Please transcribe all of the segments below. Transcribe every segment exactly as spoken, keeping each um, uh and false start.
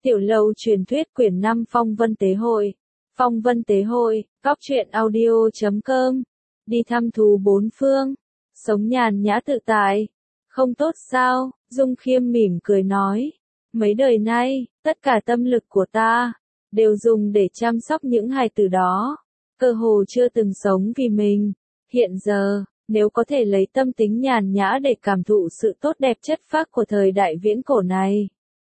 Tiểu Lâu truyền thuyết quyển năm Phong Vân Tế Hội. Phong Vân Tế Hội, góc truyện audio chấm com. Đi thăm thú bốn phương, sống nhàn nhã tự tại. Không tốt sao? Dung Khiêm mỉm cười nói. Mấy đời nay, tất cả tâm lực của ta, đều dùng để chăm sóc những hài tử đó. Cơ hồ chưa từng sống vì mình. Hiện giờ, nếu có thể lấy tâm tính nhàn nhã để cảm thụ sự tốt đẹp chất phác của thời đại viễn cổ này,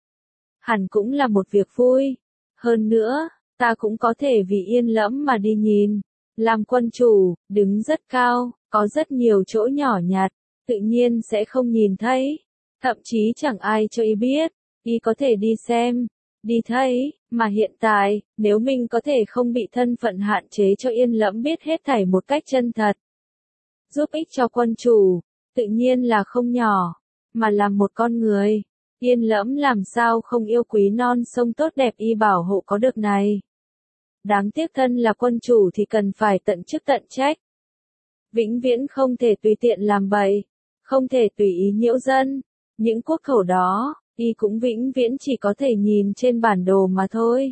hẳn cũng là một việc vui. Hơn nữa, ta cũng có thể vì yên lẫm mà đi nhìn. Làm quân chủ, đứng rất cao, có rất nhiều chỗ nhỏ nhặt, tự nhiên sẽ không nhìn thấy. Thậm chí chẳng ai cho y biết, y có thể đi xem, đi thấy, mà hiện tại, nếu mình có thể không bị thân phận hạn chế cho yên lẫm biết hết thảy một cách chân thật, giúp ích cho quân chủ, tự nhiên là không nhỏ, mà làm một con người. Yên lẫm làm sao không yêu quý non sông tốt đẹp y bảo hộ có được này. Đáng tiếc thân là quân chủ thì cần phải tận chức tận trách. Vĩnh viễn không thể tùy tiện làm bậy, không thể tùy ý nhiễu dân. Những quốc khẩu đó, y cũng vĩnh viễn chỉ có thể nhìn trên bản đồ mà thôi.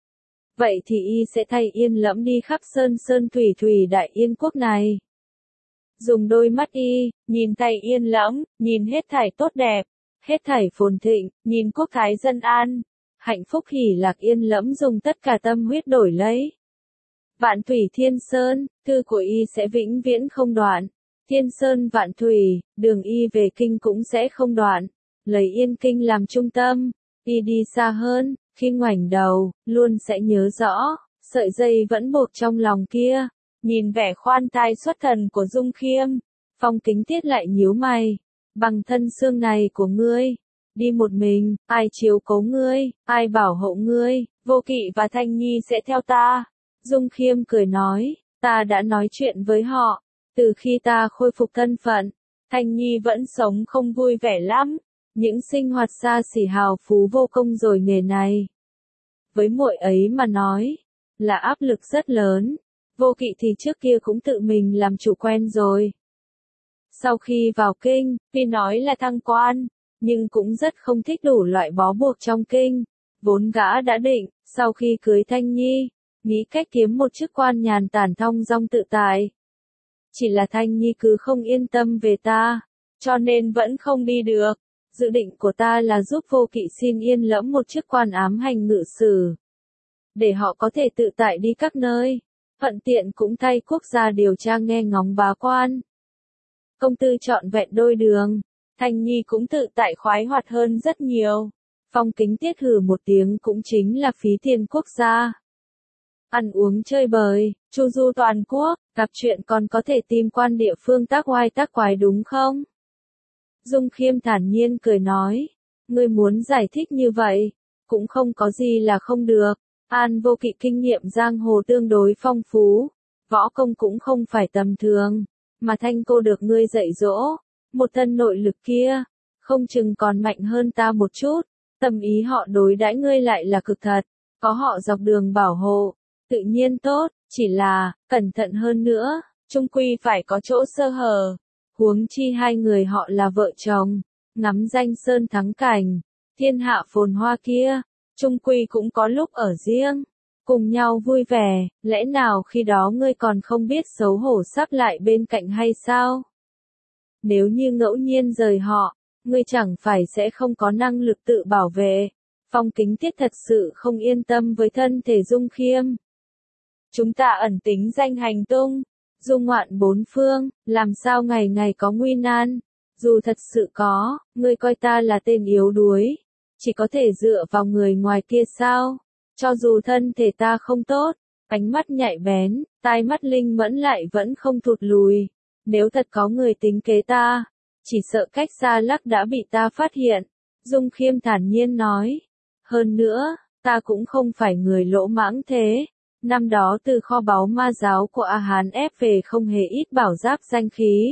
Vậy thì y sẽ thay yên lẫm đi khắp sơn sơn thủy thủy đại yên quốc này. Dùng đôi mắt y, nhìn thay yên lẫm, nhìn hết thảy tốt đẹp, hết thảy phồn thịnh, nhìn quốc thái dân an, hạnh phúc hỉ lạc yên lẫm dùng tất cả tâm huyết đổi lấy. Vạn thủy thiên sơn, thư của y sẽ vĩnh viễn không đoạn. Thiên sơn vạn thủy, đường y về kinh cũng sẽ không đoạn. Lấy yên kinh làm trung tâm, y đi xa hơn, khi ngoảnh đầu, luôn sẽ nhớ rõ, sợi dây vẫn buộc trong lòng kia. Nhìn vẻ khoan thai xuất thần của Dung Khiêm, Phong Kính Tiết lại nhíu mày. Bằng thân xương này của ngươi, đi một mình, ai chiếu cố ngươi, ai bảo hộ ngươi, Vô Kỵ và Thanh Nhi sẽ theo ta. Dung Khiêm cười nói, ta đã nói chuyện với họ, từ khi ta khôi phục thân phận, Thanh Nhi vẫn sống không vui vẻ lắm, những sinh hoạt xa xỉ hào phú vô công rồi nghề này. Với muội ấy mà nói, là áp lực rất lớn. Vô Kỵ thì trước kia cũng tự mình làm chủ quen rồi. Sau khi vào kinh, tuy nói là thăng quan, nhưng cũng rất không thích đủ loại bó buộc trong kinh. Vốn gã đã định, sau khi cưới Thanh Nhi, nghĩ cách kiếm một chức quan nhàn tản thong dong tự tại. Chỉ là Thanh Nhi cứ không yên tâm về ta, cho nên vẫn không đi được. Dự định của ta là giúp Vô Kỵ xin yên lẫm một chức quan ám hành ngự sử, để họ có thể tự tại đi các nơi, thuận tiện cũng thay quốc gia điều tra nghe ngóng bá quan. Công tư trọn vẹn đôi đường, Thanh Nhi cũng tự tại khoái hoạt hơn rất nhiều. Phong Kính Tiết hừ một tiếng cũng chính là phí tiền quốc gia. Ăn uống chơi bời, chu du toàn quốc, gặp chuyện còn có thể tìm quan địa phương tác oai tác quái đúng không? Dung Khiêm thản nhiên cười nói, ngươi muốn giải thích như vậy, cũng không có gì là không được. An Vô Kỵ kinh nghiệm giang hồ tương đối phong phú, võ công cũng không phải tầm thường, mà Thanh cô được ngươi dạy dỗ, một thân nội lực kia, không chừng còn mạnh hơn ta một chút. Tâm ý họ đối đãi ngươi lại là cực thật, có họ dọc đường bảo hộ, tự nhiên tốt, chỉ là, cẩn thận hơn nữa, chung quy phải có chỗ sơ hở. Huống chi hai người họ là vợ chồng, ngắm danh sơn thắng cảnh, thiên hạ phồn hoa kia, chung quy cũng có lúc ở riêng, cùng nhau vui vẻ, lẽ nào khi đó ngươi còn không biết xấu hổ sắp lại bên cạnh hay sao? Nếu như ngẫu nhiên rời họ, ngươi chẳng phải sẽ không có năng lực tự bảo vệ. Phong Kính Tiết thật sự không yên tâm với thân thể Dung Khiêm. Chúng ta ẩn tính danh hành tung, du ngoạn bốn phương, làm sao ngày ngày có nguy nan. Dù thật sự có, ngươi coi ta là tên yếu đuối, chỉ có thể dựa vào người ngoài kia sao? Cho dù thân thể ta không tốt, ánh mắt nhạy bén, tai mắt linh mẫn lại vẫn không thụt lùi. Nếu thật có người tính kế ta, chỉ sợ cách xa lắc đã bị ta phát hiện. Dung Khiêm thản nhiên nói. Hơn nữa, ta cũng không phải người lỗ mãng thế. Năm đó từ kho báu ma giáo của A Hán ép về không hề ít bảo giáp danh khí.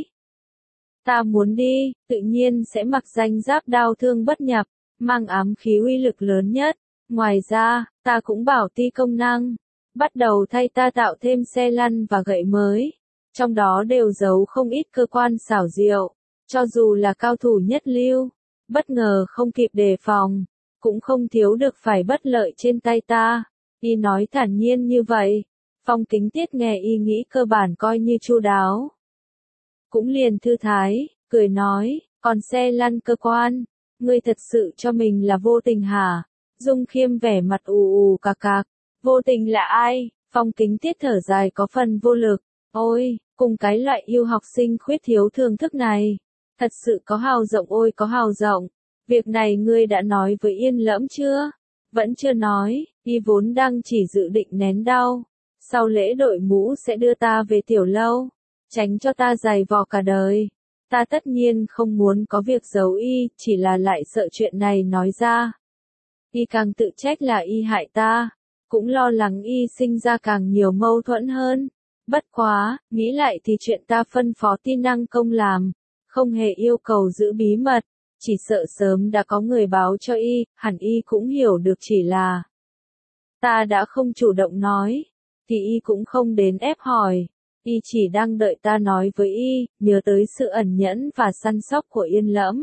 Ta muốn đi, tự nhiên sẽ mặc danh giáp đao thương bất nhập, mang ám khí uy lực lớn nhất. Ngoài ra, ta cũng bảo ti công năng, bắt đầu thay ta tạo thêm xe lăn và gậy mới. Trong đó đều giấu không ít cơ quan xảo diệu, cho dù là cao thủ nhất lưu, bất ngờ không kịp đề phòng, cũng không thiếu được phải bất lợi trên tay ta. Y nói thản nhiên như vậy. Phong Kính Tiết nghe y nghĩ cơ bản coi như chu đáo. Cũng liền thư thái, cười nói, còn xe lăn cơ quan, ngươi thật sự cho mình là vô tình hả? Dung Khiêm vẻ mặt ù ù cạc cạc, vô tình là ai? Phong Kính Tiết thở dài có phần vô lực, ôi, cùng cái loại yêu học sinh khuyết thiếu thưởng thức này, thật sự có hào rộng ôi có hào rộng, việc này ngươi đã nói với Yên Lẫm chưa? Vẫn chưa nói, y vốn đang chỉ dự định nén đau, sau lễ đội mũ sẽ đưa ta về tiểu lâu, tránh cho ta dày vò cả đời. Ta tất nhiên không muốn có việc giấu y, chỉ là lại sợ chuyện này nói ra. Y càng tự trách là y hại ta, cũng lo lắng y sinh ra càng nhiều mâu thuẫn hơn. Bất quá, nghĩ lại thì chuyện ta phân phó Ti Năng Công làm, không hề yêu cầu giữ bí mật, chỉ sợ sớm đã có người báo cho y, hẳn y cũng hiểu được chỉ là ta đã không chủ động nói, thì y cũng không đến ép hỏi. Y chỉ đang đợi ta nói với y, nhớ tới sự ẩn nhẫn và săn sóc của Yên Lẫm.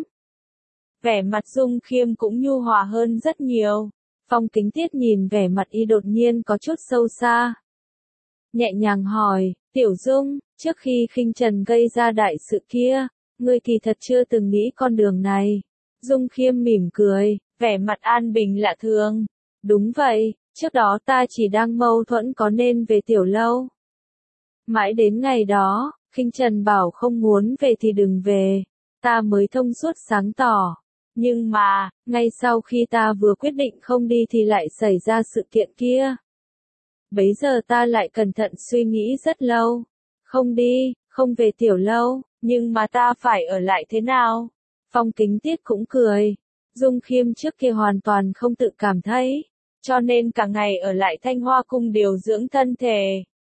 Vẻ mặt Dung Khiêm cũng nhu hòa hơn rất nhiều. Phong Kính Tiết nhìn vẻ mặt y đột nhiên có chút sâu xa. Nhẹ nhàng hỏi, Tiểu Dung, trước khi Khinh Trần gây ra đại sự kia, ngươi kỳ thật chưa từng nghĩ con đường này. Dung Khiêm mỉm cười, vẻ mặt an bình lạ thường. Đúng vậy, trước đó ta chỉ đang mâu thuẫn có nên về tiểu lâu. Mãi đến ngày đó, Khinh Trần bảo không muốn về thì đừng về, ta mới thông suốt sáng tỏ. Nhưng mà, ngay sau khi ta vừa quyết định không đi thì lại xảy ra sự kiện kia. Bấy giờ ta lại cẩn thận suy nghĩ rất lâu. Không đi, không về tiểu lâu, nhưng mà ta phải ở lại thế nào? Phong Kính Tiết cũng cười. Dung Khiêm trước kia hoàn toàn không tự cảm thấy, cho nên cả ngày ở lại Thanh Hoa Cung điều dưỡng thân thể.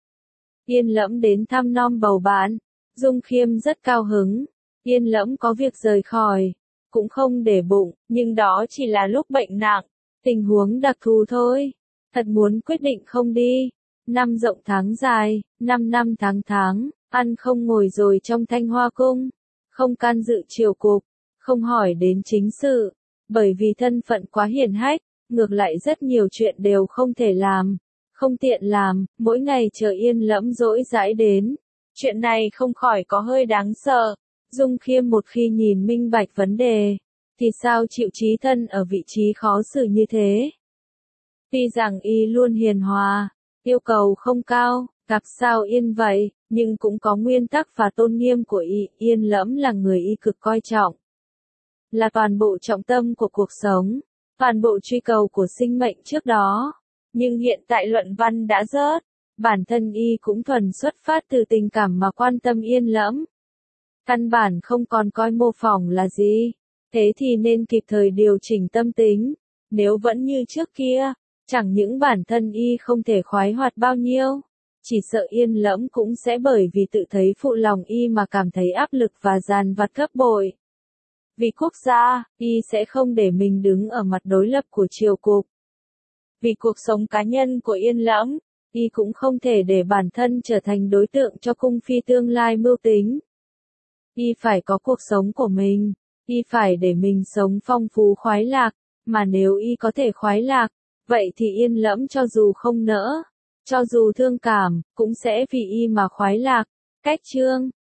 Yên Lẫm đến thăm nom bầu bạn, Dung Khiêm rất cao hứng. Yên Lẫm có việc rời khỏi, cũng không để bụng, nhưng đó chỉ là lúc bệnh nặng, tình huống đặc thù thôi. Thật muốn quyết định không đi. Năm rộng tháng dài, năm năm tháng tháng, ăn không ngồi rồi trong Thanh Hoa Cung, không can dự triều cục, không hỏi đến chính sự, bởi vì thân phận quá hiển hách, ngược lại rất nhiều chuyện đều không thể làm, không tiện làm, mỗi ngày chờ Yên Lẫm dỗi dãi đến. Chuyện này không khỏi có hơi đáng sợ. Dung Khiêm một khi nhìn minh bạch vấn đề, thì sao chịu chí thân ở vị trí khó xử như thế? Tuy rằng y luôn hiền hòa, yêu cầu không cao, gặp sao yên vậy, nhưng cũng có nguyên tắc và tôn nghiêm của y. Yên Lẫm là người y cực coi trọng, là toàn bộ trọng tâm của cuộc sống, toàn bộ truy cầu của sinh mệnh trước đó. Nhưng hiện tại luận văn đã rớt, bản thân y cũng thuần xuất phát từ tình cảm mà quan tâm Yên Lẫm. Căn bản không còn coi mô phỏng là gì, thế thì nên kịp thời điều chỉnh tâm tính. Nếu vẫn như trước kia, chẳng những bản thân y không thể khoái hoạt bao nhiêu, chỉ sợ Yên Lẫm cũng sẽ bởi vì tự thấy phụ lòng y mà cảm thấy áp lực và dằn vặt gấp bội. Vì quốc gia, y sẽ không để mình đứng ở mặt đối lập của triều cục. Vì cuộc sống cá nhân của Yên Lẫm, y cũng không thể để bản thân trở thành đối tượng cho cung phi tương lai mưu tính. Y phải có cuộc sống của mình, y phải để mình sống phong phú khoái lạc, mà nếu y có thể khoái lạc, vậy thì Yên Lẫm cho dù không nỡ, cho dù thương cảm, cũng sẽ vì y mà khoái lạc. Cách chương